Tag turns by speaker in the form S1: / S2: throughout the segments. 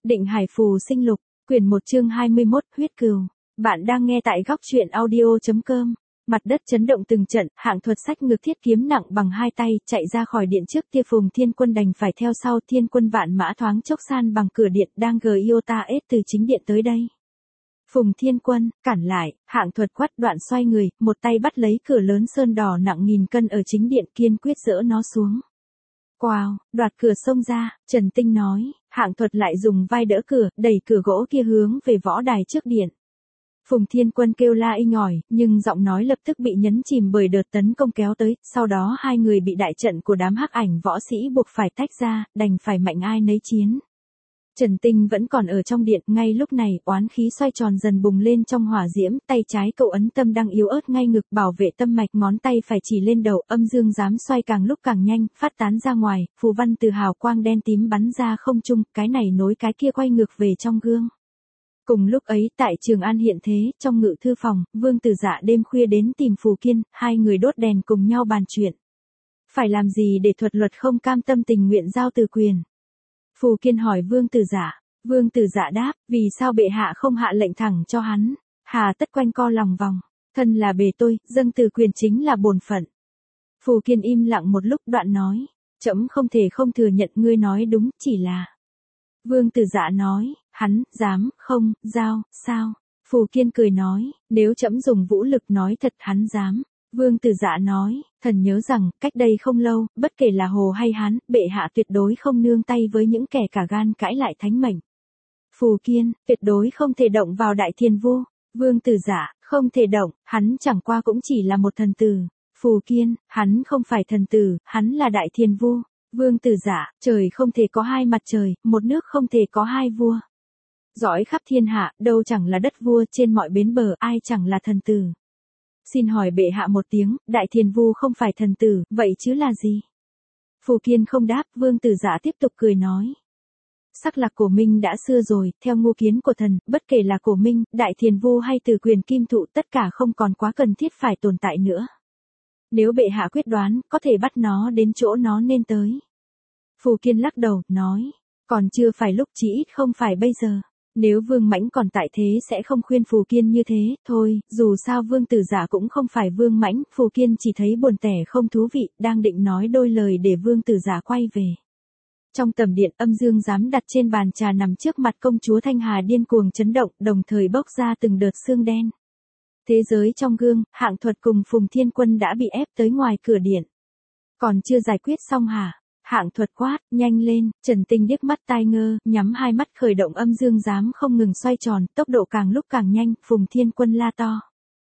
S1: Định Hải Phù Sinh Lục, quyển 1 chương 21, huyết cừu. Bạn đang nghe tại góc truyện audio.com. Mặt đất chấn động từng trận, Hạng Thuật xách ngược thiết kiếm nặng bằng hai tay, chạy ra khỏi điện trước kia Phùng Thiên Quân đành phải theo sau. Thiên Quân vạn mã thoáng chốc san bằng cửa điện, đang Giota từ chính điện tới đây. Phùng Thiên Quân, cản lại, Hạng Thuật quát đoạn xoay người, một tay bắt lấy cửa lớn sơn đỏ nặng nghìn cân ở chính điện, kiên quyết dỡ nó xuống. Quào, đoạt cửa xông ra, Trần Tinh nói, Hạng Thuật lại dùng vai đỡ cửa, đẩy cửa gỗ kia hướng về võ đài trước điện. Phùng Thiên Quân kêu la inh ỏi, nhưng giọng nói lập tức bị nhấn chìm bởi đợt tấn công kéo tới, sau đó hai người bị đại trận của đám hắc ảnh võ sĩ buộc phải tách ra, đành phải mạnh ai nấy chiến. Trần Tinh vẫn còn ở trong điện, ngay lúc này, oán khí xoay tròn dần bùng lên trong hỏa diễm, tay trái cậu ấn tâm đang yếu ớt ngay ngực bảo vệ tâm mạch, ngón tay phải chỉ lên đầu, âm dương giám xoay càng lúc càng nhanh, phát tán ra ngoài, phù văn từ hào quang đen tím bắn ra không trung, cái này nối cái kia quay ngược về trong gương. Cùng lúc ấy, tại Trường An hiện thế, trong ngự thư phòng, Vương Tử Dạ đêm khuya đến tìm Phù Kiên, hai người đốt đèn cùng nhau bàn chuyện. Phải làm gì để thuật luật không cam tâm tình nguyện giao từ quyền? Phù Kiên hỏi Vương Tử Dạ. Vương Tử Dạ đáp, vì sao bệ hạ không hạ lệnh thẳng cho hắn, hà tất quanh co lòng vòng, thân là bề tôi, dâng từ quyền chính là bổn phận. Phù Kiên im lặng một lúc đoạn nói, trẫm không thể không thừa nhận ngươi nói đúng, chỉ là. Vương Tử Dạ nói, hắn, dám, không, giao, sao? Phù Kiên cười nói, nếu trẫm dùng vũ lực nói thật hắn dám. Vương Tử Dạ nói, thần nhớ rằng, cách đây không lâu, bất kể là Hồ hay Hán, bệ hạ tuyệt đối không nương tay với những kẻ cả gan cãi lại thánh mệnh. Phù Kiên, tuyệt đối không thể động vào Đại Thiên Vu. Vương Tử Dạ, không thể động, hắn chẳng qua cũng chỉ là một thần tử. Phù Kiên, hắn không phải thần tử, hắn là Đại Thiên Vu. Vương Tử Dạ, trời không thể có hai mặt trời, một nước không thể có hai vua. Dõi khắp thiên hạ, đâu chẳng là đất vua, trên mọi bến bờ, ai chẳng là thần tử. Xin hỏi bệ hạ một tiếng, Đại Thiên Vu không phải thần tử, vậy chứ là gì? Phù Kiên không đáp, Vương Tử Dạ tiếp tục cười nói. Sắc lạc cổ minh đã xưa rồi, theo ngu kiến của thần, bất kể là cổ minh, Đại Thiên Vu hay từ quyền kim thụ, tất cả không còn quá cần thiết phải tồn tại nữa. Nếu bệ hạ quyết đoán, có thể bắt nó đến chỗ nó nên tới. Phù Kiên lắc đầu, nói, còn chưa phải lúc, chỉ ít không phải bây giờ. Nếu Vương Mãnh còn tại thế sẽ không khuyên Phù Kiên như thế, thôi, dù sao Vương Tử Dạ cũng không phải Vương Mãnh, Phù Kiên chỉ thấy buồn tẻ không thú vị, đang định nói đôi lời để Vương Tử Dạ quay về. Trong tầm điện, âm dương giám đặt trên bàn trà nằm trước mặt công chúa Thanh Hà điên cuồng chấn động, đồng thời bốc ra từng đợt sương đen. Thế giới trong gương, Hạng Thuật cùng Phùng Thiên Quân đã bị ép tới ngoài cửa điện. Còn chưa giải quyết xong hả? Hạng Thuật quát, nhanh lên, Trần Tinh điếc mắt tai ngơ, nhắm hai mắt khởi động âm dương giám không ngừng xoay tròn, tốc độ càng lúc càng nhanh, Phùng Thiên Quân la to.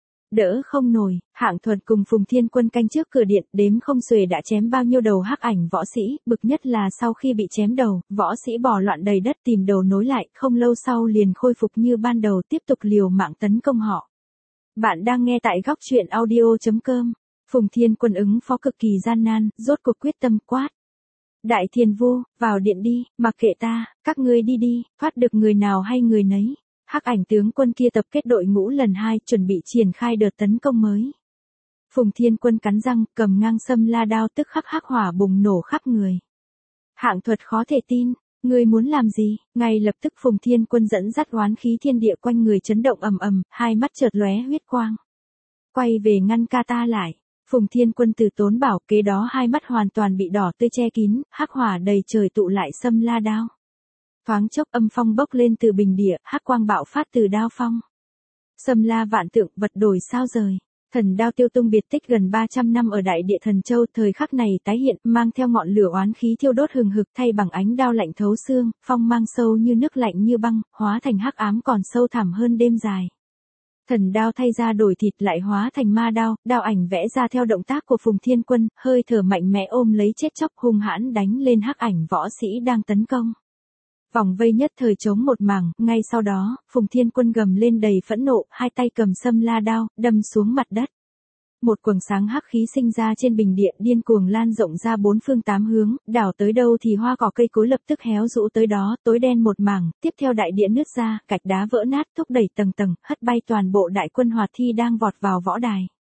S1: Đỡ không nổi, Hạng Thuật cùng Phùng Thiên Quân canh trước cửa điện, đếm không xuể đã chém bao nhiêu đầu hắc ảnh võ sĩ, bực nhất là sau khi bị chém đầu, võ sĩ bò loạn đầy đất tìm đầu nối lại, không lâu sau liền khôi phục như ban đầu tiếp tục liều mạng tấn công họ. Bạn đang nghe tại góc truyện audio.com. Phùng Thiên Quân ứng phó cực kỳ gian nan, rốt cuộc quyết tâm quát. Đại Thiên Vu, vào điện đi, mặc kệ ta, các ngươi đi đi, thoát được người nào hay người nấy. Hắc ảnh tướng quân kia tập kết đội ngũ lần 2, chuẩn bị triển khai đợt tấn công mới. Phùng Thiên Quân cắn răng, cầm ngang sâm la đao tức khắc hắc hỏa bùng nổ khắp người. Hạng Thuật khó thể tin, ngươi muốn làm gì? Ngay lập tức Phùng Thiên Quân dẫn dắt oán khí thiên địa quanh người chấn động ầm ầm, hai mắt chợt lóe huyết quang. Quay về ngăn ca ta lại. Phùng Thiên Quân từ tốn bảo, kế đó hai mắt hoàn toàn bị đỏ tươi che kín, hắc hỏa đầy trời tụ lại sâm la đao. Thoáng chốc âm phong bốc lên từ bình địa, hắc quang bạo phát từ đao phong. Sâm la vạn tượng, vật đổi sao rời. Thần đao tiêu tung biệt tích gần 300 năm ở Đại Địa Thần Châu, thời khắc này tái hiện, mang theo ngọn lửa oán khí thiêu đốt hừng hực thay bằng ánh đao lạnh thấu xương, phong mang sâu như nước lạnh như băng, hóa thành hắc ám còn sâu thẳm hơn đêm dài. Thần đao thay ra đổi thịt lại hóa thành ma đao, đao ảnh vẽ ra theo động tác của Phùng Thiên Quân, hơi thở mạnh mẽ ôm lấy chết chóc hung hãn đánh lên hắc ảnh võ sĩ đang tấn công. Vòng vây nhất thời trống một mảng, ngay sau đó, Phùng Thiên Quân gầm lên đầy phẫn nộ, hai tay cầm sâm la đao, đâm xuống mặt đất. Một quầng sáng hắc khí sinh ra trên bình địa điên cuồng lan rộng ra bốn phương tám hướng, đảo tới đâu thì hoa cỏ cây cối lập tức héo rũ tới đó, tối đen một mảng, tiếp theo đại địa nứt ra, gạch đá vỡ nát thúc đẩy tầng tầng, hất bay toàn bộ đại quân Hoạt Thi đang vọt vào võ đài.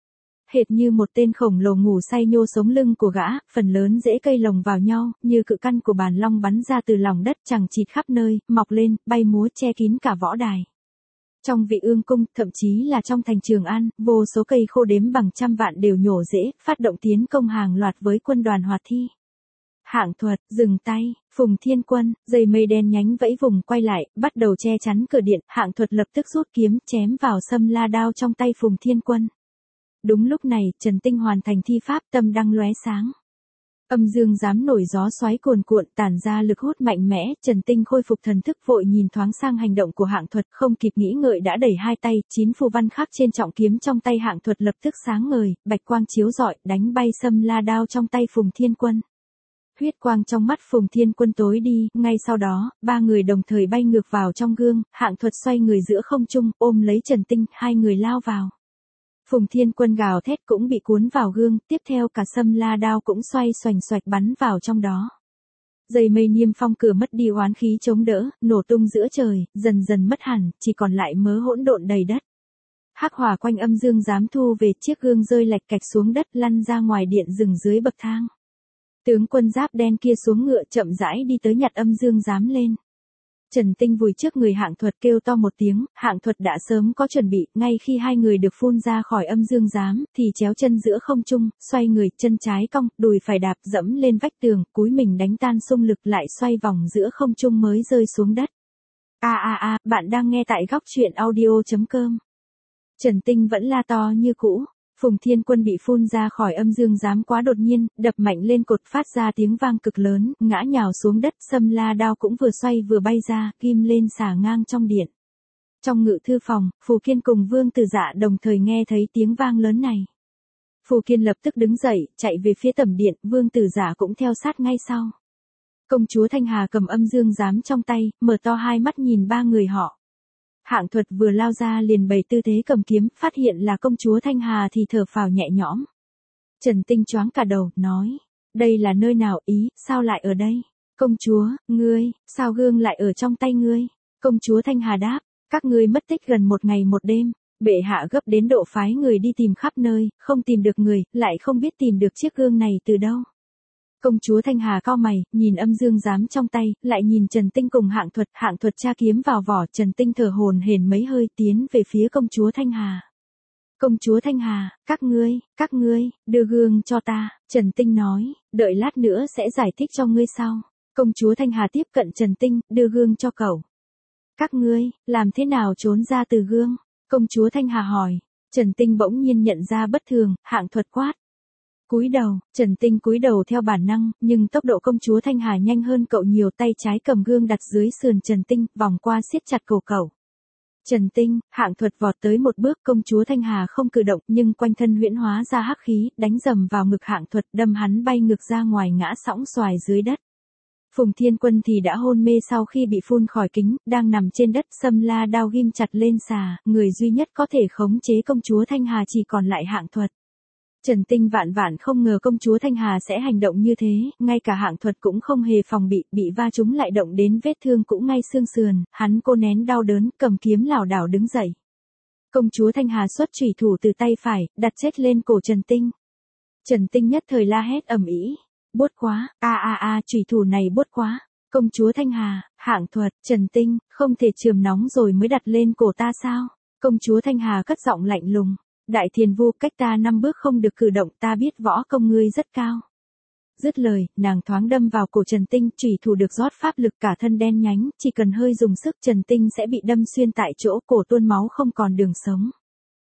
S1: hệt như một tên khổng lồ ngủ say nhô sống lưng của gã, phần lớn rễ cây lồng vào nhau, như cự căn của bàn long bắn ra từ lòng đất chằng chịt khắp nơi, mọc lên, bay múa che kín cả võ đài. Trong Vị Ương cung, thậm chí là trong thành Trường An, vô số cây khô đếm bằng trăm vạn đều nhổ rễ, phát động tiến công hàng loạt với quân đoàn Hoạt Thi. Hạng Thuật, dừng tay, Phùng Thiên Quân, dây mây đen nhánh vẫy vùng quay lại, bắt đầu che chắn cửa điện, Hạng Thuật lập tức rút kiếm chém vào sâm la đao trong tay Phùng Thiên Quân. Đúng lúc này, Trần Tinh hoàn thành thi pháp, tâm đăng lóe sáng. Âm dương giám nổi gió xoáy cuồn cuộn, tản ra lực hút mạnh mẽ, Trần Tinh khôi phục thần thức vội nhìn thoáng sang hành động của Hạng Thuật, không kịp nghĩ ngợi đã đẩy hai tay, 9 phù văn khắc trên trọng kiếm trong tay Hạng Thuật lập tức sáng ngời, bạch quang chiếu rọi, đánh bay sâm la đao trong tay Phùng Thiên Quân. Huyết quang trong mắt Phùng Thiên Quân tối đi, ngay sau đó, ba người đồng thời bay ngược vào trong gương, Hạng Thuật xoay người giữa không trung, ôm lấy Trần Tinh, hai người lao vào. Phùng Thiên Quân gào thét cũng bị cuốn vào gương, tiếp theo cả sâm la đao cũng xoay xoành xoạch bắn vào trong đó. Dây mây Niêm Phong cửa mất đi oán khí chống đỡ, nổ tung giữa trời, dần dần mất hẳn, chỉ còn lại mớ hỗn độn đầy đất. Hắc hỏa quanh âm dương giám thu về, chiếc gương rơi lạch cạch xuống đất, lăn ra ngoài điện rừng dưới bậc thang. Tướng quân giáp đen kia xuống ngựa chậm rãi đi tới nhặt âm dương giám lên. Trần Tinh vùi trước người Hạng Thuật kêu to một tiếng, Hạng Thuật đã sớm có chuẩn bị, ngay khi hai người được phun ra khỏi âm dương giám, thì chéo chân giữa không trung, xoay người, chân trái cong, đùi phải đạp dẫm lên vách tường, cúi mình đánh tan xung lực lại xoay vòng giữa không trung mới rơi xuống đất. Bạn đang nghe tại góc truyện audio.com. Trần Tinh vẫn la to như cũ. Phùng Thiên Quân bị phun ra khỏi âm dương giám quá đột nhiên, đập mạnh lên cột phát ra tiếng vang cực lớn, ngã nhào xuống đất, sâm la đao cũng vừa xoay vừa bay ra, ghim lên xà ngang trong điện. Trong ngự thư phòng, Phù Kiên cùng Vương Tử Dạ đồng thời nghe thấy tiếng vang lớn này. Phù Kiên lập tức đứng dậy, chạy về phía tầm điện, Vương Tử Dạ cũng theo sát ngay sau. Công chúa Thanh Hà cầm âm dương giám trong tay, mở to hai mắt nhìn ba người họ. Hạng Thuật vừa lao ra liền bày tư thế cầm kiếm, phát hiện là công chúa Thanh Hà thì thở phào nhẹ nhõm. Trần Tinh choáng cả đầu, nói, đây là nơi nào, ý, sao lại ở đây? Công chúa, ngươi, sao gương lại ở trong tay ngươi? Công chúa Thanh Hà đáp, các ngươi mất tích gần một ngày một đêm, bệ hạ gấp đến độ phái người đi tìm khắp nơi, không tìm được người, lại không biết tìm được chiếc gương này từ đâu. Công chúa Thanh Hà cau mày, nhìn âm dương giám trong tay, lại nhìn Trần Tinh cùng Hạng Thuật tra kiếm vào vỏ, Trần Tinh thở hổn hển mấy hơi tiến về phía công chúa Thanh Hà. Công chúa Thanh Hà, các ngươi, đưa gương cho ta, Trần Tinh nói, đợi lát nữa sẽ giải thích cho ngươi sau. Công chúa Thanh Hà tiếp cận Trần Tinh, đưa gương cho cậu. Các ngươi, làm thế nào trốn ra từ gương? Công chúa Thanh Hà hỏi. Trần Tinh bỗng nhiên nhận ra bất thường, Hạng Thuật quát. Cúi đầu, Trần Tinh cúi đầu theo bản năng, nhưng tốc độ công chúa Thanh Hà nhanh hơn cậu nhiều, tay trái cầm gương đặt dưới sườn Trần Tinh, vòng qua siết chặt cổ cậu. Trần Tinh, Hạng Thuật vọt tới một bước, công chúa Thanh Hà không cử động, nhưng quanh thân huyễn hóa ra hắc khí, đánh dầm vào ngực Hạng Thuật, đâm hắn bay ngược ra ngoài ngã sõng xoài dưới đất. Phùng Thiên Quân thì đã hôn mê sau khi bị phun khỏi kính, đang nằm trên đất, sâm la đao ghim chặt lên xà, người duy nhất có thể khống chế công chúa Thanh Hà chỉ còn lại Hạng Thuật. Trần Tinh vạn không ngờ công chúa Thanh Hà sẽ hành động như thế, ngay cả Hạng Thuật cũng không hề phòng bị va trúng lại động đến vết thương cũng ngay xương sườn, hắn cố nén đau đớn, cầm kiếm lảo đảo đứng dậy. Công chúa Thanh Hà xuất chủy thủ từ tay phải, đặt chết lên cổ Trần Tinh. Trần Tinh nhất thời la hét ầm ĩ, buốt quá, chủy thủ này buốt quá. Công chúa Thanh Hà, Hạng Thuật, Trần Tinh, không thể chườm nóng rồi mới đặt lên cổ ta sao? Công chúa Thanh Hà cất giọng lạnh lùng. Đại Thiền Vu, cách ta 5 bước không được cử động, ta biết võ công ngươi rất cao. Dứt lời, nàng thoáng đâm vào cổ Trần Tinh, chủy thủ được rót pháp lực cả thân đen nhánh, chỉ cần hơi dùng sức Trần Tinh sẽ bị đâm xuyên tại chỗ, cổ tuôn máu không còn đường sống.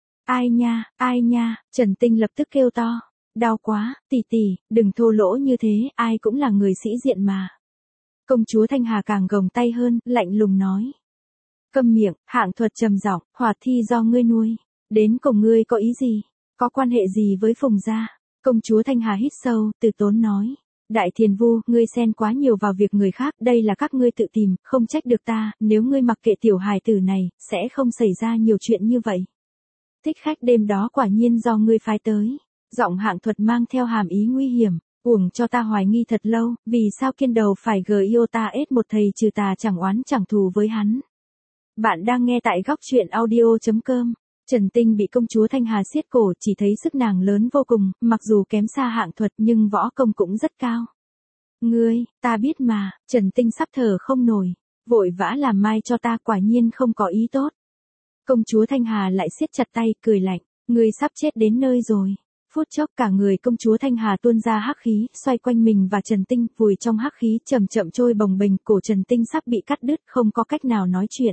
S1: Ai nha, Trần Tinh lập tức kêu to. Đau quá, tỷ, đừng thô lỗ như thế, ai cũng là người sĩ diện mà. Công chúa Thanh Hà càng gồng tay hơn, lạnh lùng nói. Câm miệng, Hạng Thuật trầm giọng, Hoạt Thi do ngươi nuôi. Đến cùng ngươi có ý gì? Có quan hệ gì với Phùng gia? Công chúa Thanh Hà hít sâu, từ tốn nói. Đại Thiền Vu, ngươi xen quá nhiều vào việc người khác, đây là các ngươi tự tìm, không trách được ta, nếu ngươi mặc kệ tiểu hài tử này, sẽ không xảy ra nhiều chuyện như vậy. Thích khách đêm đó quả nhiên do ngươi phái tới. Giọng Hạng Thuật mang theo hàm ý nguy hiểm, uổng cho ta hoài nghi thật lâu, vì sao Kiên Đầu phải yêu ta ết một thầy trừ tà chẳng oán chẳng thù với hắn. Bạn đang nghe tại góc truyện audio.com. Trần Tinh bị công chúa Thanh Hà siết cổ, chỉ thấy sức nàng lớn vô cùng, mặc dù kém xa Hạng Thuật nhưng võ công cũng rất cao. Ngươi, ta biết mà, Trần Tinh sắp thở không nổi, vội vã làm mai cho ta, quả nhiên không có ý tốt. Công chúa Thanh Hà lại siết chặt tay, cười lạnh, ngươi sắp chết đến nơi rồi. Phút chốc cả người công chúa Thanh Hà tuôn ra hắc khí, xoay quanh mình và Trần Tinh, vùi trong hắc khí chậm chậm trôi bồng bềnh, cổ Trần Tinh sắp bị cắt đứt, không có cách nào nói chuyện.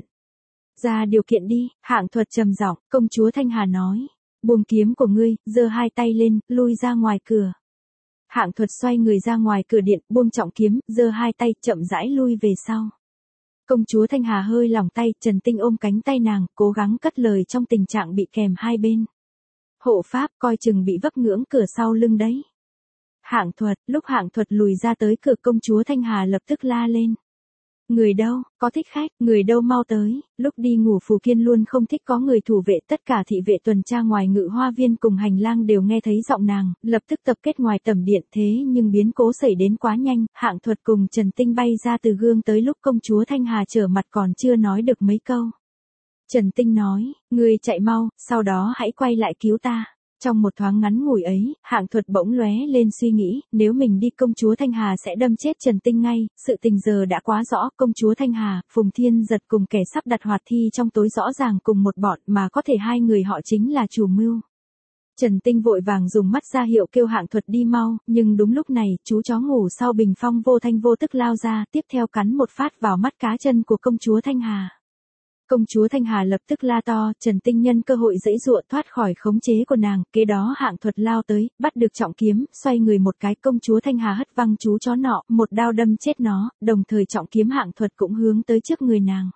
S1: Ra điều kiện đi, Hạng Thuật trầm giọng, công chúa Thanh Hà nói, buông kiếm của ngươi, giơ hai tay lên, lui ra ngoài cửa. Hạng Thuật xoay người ra ngoài cửa điện, buông trọng kiếm, giơ hai tay, chậm rãi lui về sau. Công chúa Thanh Hà hơi lỏng tay, Trần Tinh ôm cánh tay nàng, cố gắng cất lời trong tình trạng bị kèm hai bên. Hộ pháp, coi chừng bị vấp ngưỡng cửa sau lưng đấy. Hạng Thuật, lúc Hạng Thuật lùi ra tới cửa, công chúa Thanh Hà lập tức la lên. Người đâu, có thích khách, người đâu mau tới. Lúc đi ngủ Phù Kiên luôn không thích có người thủ vệ, tất cả thị vệ tuần tra ngoài ngự hoa viên cùng hành lang đều nghe thấy giọng nàng, lập tức tập kết ngoài tầm điện, thế nhưng biến cố xảy đến quá nhanh, Hạng Thuật cùng Trần Tinh bay ra từ gương tới lúc công chúa Thanh Hà trở mặt còn chưa nói được mấy câu. Trần Tinh nói, ngươi chạy mau, sau đó hãy quay lại cứu ta. Trong một thoáng ngắn ngủi ấy, Hạng Thuật bỗng lóe lên suy nghĩ, nếu mình đi công chúa Thanh Hà sẽ đâm chết Trần Tinh ngay, sự tình giờ đã quá rõ, công chúa Thanh Hà, Phùng Thiên Giật cùng kẻ sắp đặt hoạt thi trong tối rõ ràng cùng một bọn mà có thể hai người họ chính là chủ mưu. Trần Tinh vội vàng dùng mắt ra hiệu kêu Hạng Thuật đi mau, nhưng đúng lúc này, chú chó ngủ sau bình phong vô thanh vô tức lao ra, tiếp theo cắn một phát vào mắt cá chân của công chúa Thanh Hà. Công chúa Thanh Hà lập tức la to, Trần Tinh nhân cơ hội giãy giụa thoát khỏi khống chế của nàng, kế đó Hạng Thuật lao tới, bắt được trọng kiếm, xoay người một cái, công chúa Thanh Hà hất văng chú chó nọ, một đao đâm chết nó, đồng thời trọng kiếm Hạng Thuật cũng hướng tới trước người nàng.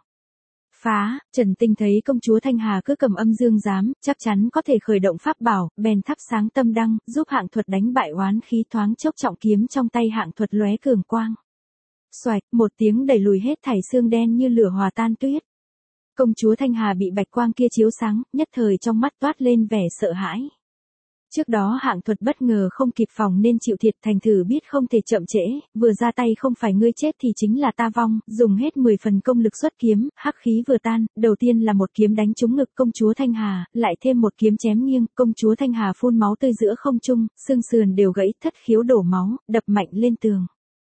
S1: Phá, Trần Tinh thấy công chúa Thanh Hà cứ cầm âm dương giám, chắc chắn có thể khởi động pháp bảo, bèn thắp sáng tâm đăng, giúp Hạng Thuật đánh bại oán khí, thoáng chốc trọng kiếm trong tay Hạng Thuật lóe cường quang. Xoạch, một tiếng đẩy lùi hết thảy xương đen như lửa hòa tan tuyết. Công chúa Thanh Hà bị bạch quang kia chiếu sáng, nhất thời trong mắt toát lên vẻ sợ hãi. Trước đó Hạng Thuật bất ngờ không kịp phòng nên chịu thiệt, thành thử biết không thể chậm trễ, vừa ra tay không phải ngươi chết thì chính là ta vong, dùng hết 10 phần công lực xuất kiếm, hắc khí vừa tan, đầu tiên là một kiếm đánh trúng ngực công chúa Thanh Hà, lại thêm một kiếm chém nghiêng, công chúa Thanh Hà phun máu tươi giữa không trung, xương sườn đều gãy, thất khiếu đổ máu, đập mạnh lên tường.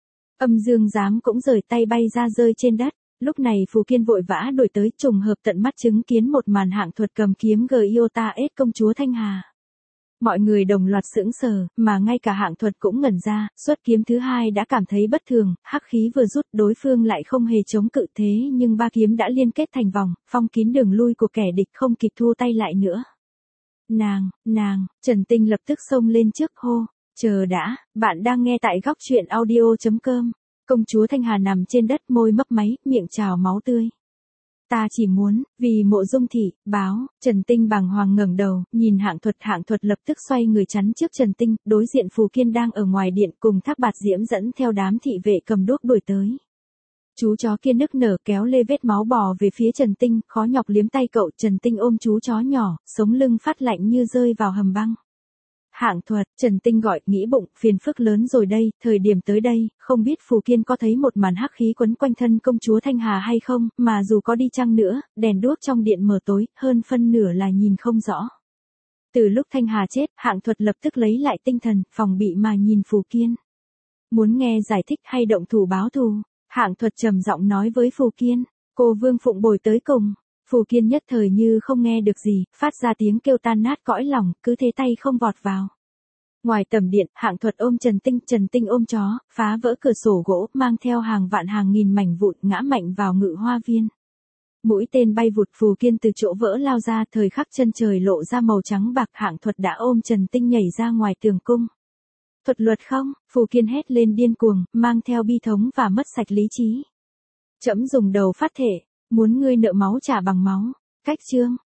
S1: Âm dương giám cũng rời tay bay ra rơi trên đất. Lúc này Phù Kiên vội vã đuổi tới, trùng hợp tận mắt chứng kiến một màn Hạng Thuật cầm kiếm Giota ết công chúa Thanh Hà. Mọi người đồng loạt sững sờ, mà ngay cả Hạng Thuật cũng ngẩn ra, xuất kiếm thứ hai đã cảm thấy bất thường, hắc khí vừa rút đối phương lại không hề chống cự, thế nhưng ba kiếm đã liên kết thành vòng, phong kín đường lui của kẻ địch, không kịp thu tay lại nữa. Nàng, Trần Tinh lập tức xông lên trước hô, chờ đã, bạn đang nghe tại góc truyện audio.com. Công chúa Thanh Hà nằm trên đất, môi mấp máy, miệng trào máu tươi. Ta chỉ muốn, vì Mộ Dung thị, báo. Trần Tinh bàng hoàng ngẩng đầu, nhìn Hạng Thuật lập tức xoay người chắn trước Trần Tinh, đối diện Phù Kiên đang ở ngoài điện cùng Thác Bạt Diễm dẫn theo đám thị vệ cầm đuốc đuổi tới. Chú chó kia nức nở kéo lê vết máu bò về phía Trần Tinh, khó nhọc liếm tay cậu. Trần Tinh ôm chú chó nhỏ, sống lưng phát lạnh như rơi vào hầm băng. Hạng Thuật, Trần Tinh gọi, nghĩ bụng, phiền phức lớn rồi đây, thời điểm tới đây, không biết Phù Kiên có thấy một màn hắc khí quấn quanh thân công chúa Thanh Hà hay không, mà dù có đi chăng nữa, đèn đuốc trong điện mờ tối, hơn phân nửa là nhìn không rõ. Từ lúc Thanh Hà chết, Hạng Thuật lập tức lấy lại tinh thần, phòng bị mà nhìn Phù Kiên. Muốn nghe giải thích hay động thủ báo thù? Hạng Thuật trầm giọng nói với Phù Kiên, cô Vương Phụng bồi tới cùng. Phù Kiên nhất thời như không nghe được gì, phát ra tiếng kêu tan nát cõi lòng, cứ thế tay không vọt vào. Ngoài tầm điện, Hạng Thuật ôm Trần Tinh ôm chó, phá vỡ cửa sổ gỗ, mang theo hàng vạn hàng nghìn mảnh vụn ngã mạnh vào ngự hoa viên. Mũi tên bay vụt, Phù Kiên từ chỗ vỡ lao ra, thời khắc chân trời lộ ra màu trắng bạc, Hạng Thuật đã ôm Trần Tinh nhảy ra ngoài tường cung. Thuật luật không? Phù Kiên hét lên điên cuồng, mang theo bi thống và mất sạch lý trí. Trẫm dùng đầu phát thể, muốn ngươi nợ máu trả bằng máu. Cách chương